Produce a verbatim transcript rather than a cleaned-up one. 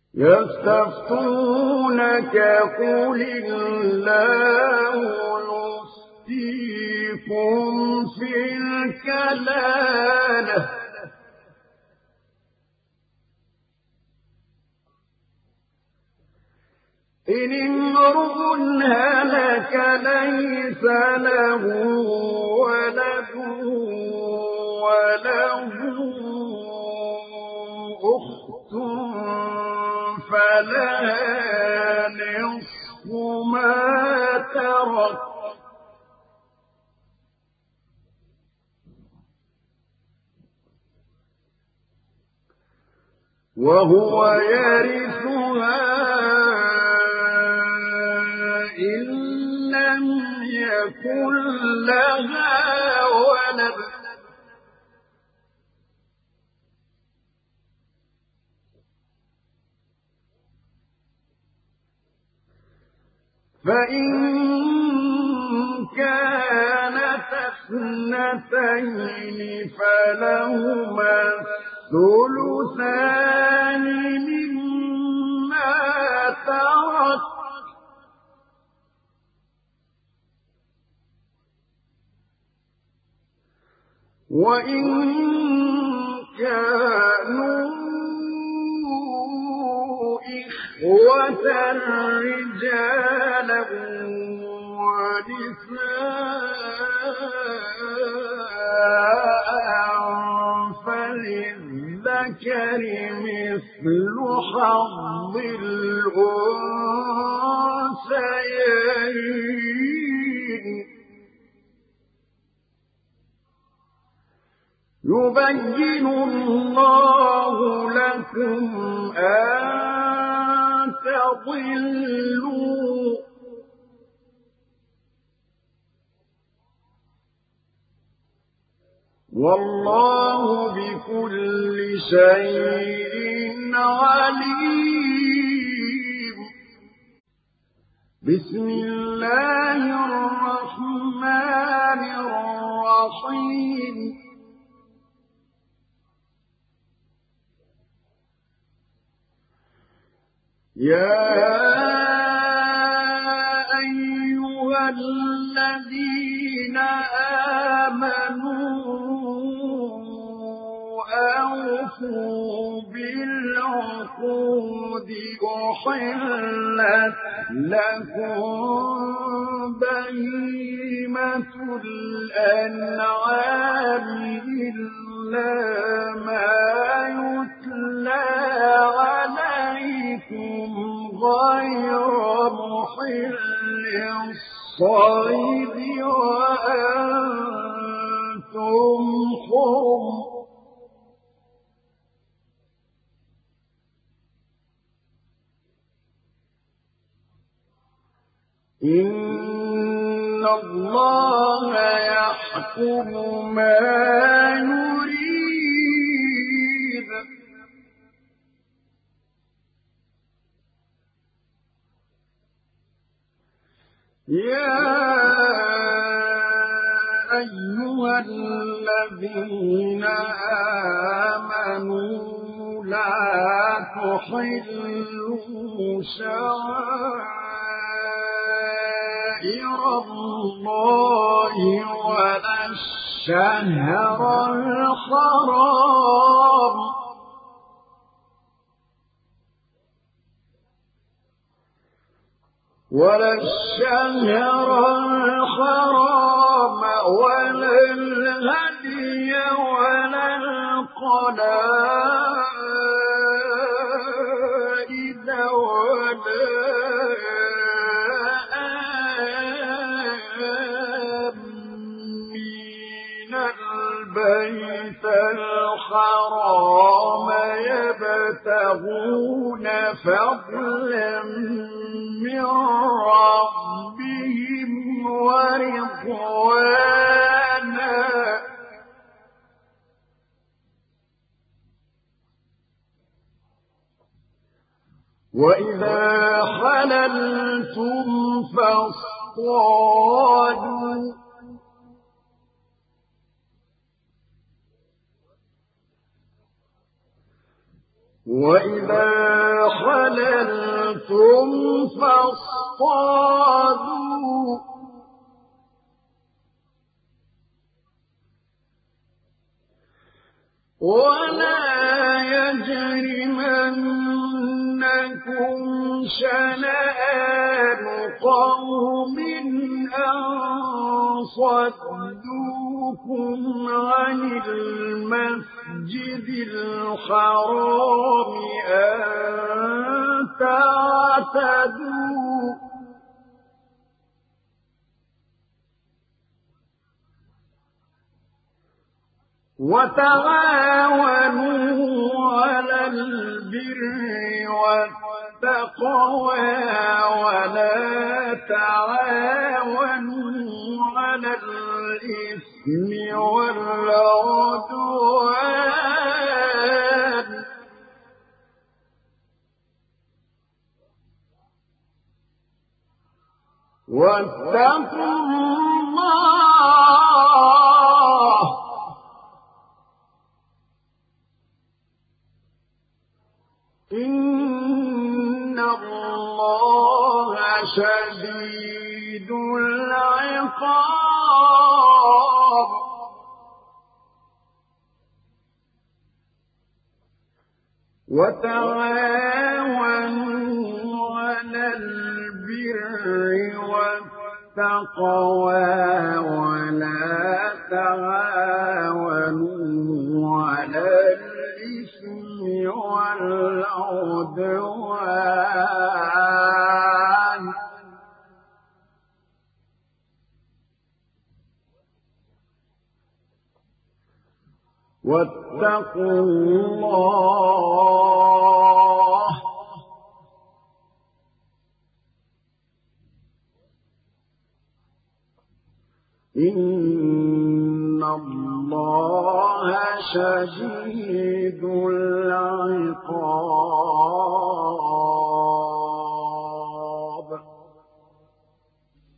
يستفتونك قل الله يفتيكم في الكلالة إن امرؤ هلك ليس له ولد وله أخت فلها نصف ما ترك وهو يرثها إن لم يكن لها ولد فإن كانت اثنتين فلهما الثلثان مما ترك وإن كانوا إخوة رجالا ونساء فللذكر مثل حظ الأنثيين يبين الله لكم أن تضلوا والله بكل شيء عليم بسم الله الرحمن الرحيم يا أيها الذين آمنوا أوفوا بالعقود أحلت لكم بهيمة الأنعام إلا ما يتلى عليكم غير محل الصيد وأنتم حرم إن الله يحكم ما يريد يا أيها الذين آمنوا لا تحلوا شعائر الله ولا الشهر الحرام ولا الشهر الحرام ولا الهدي ولا القلائد ولا آمين البيت الحرام يبتغون فضلا من ربهم ورضوانا وإذا حللتم فاصطادوا وإذا حللتم فاصطادوا ولا يجرمنكم شنآن قوم أن صدوكم عن المسجد الحرام أن تعتدوا وتعاونوا على البر والتقوى ولا تعاونوا على الإثم والعدوان واتقوا الله إن الله شديد العقاب وتعاونوا على البر والتقوى ولا تعاونوا على الإثم والعدوان واتقوا الله إن الله شديد العقاب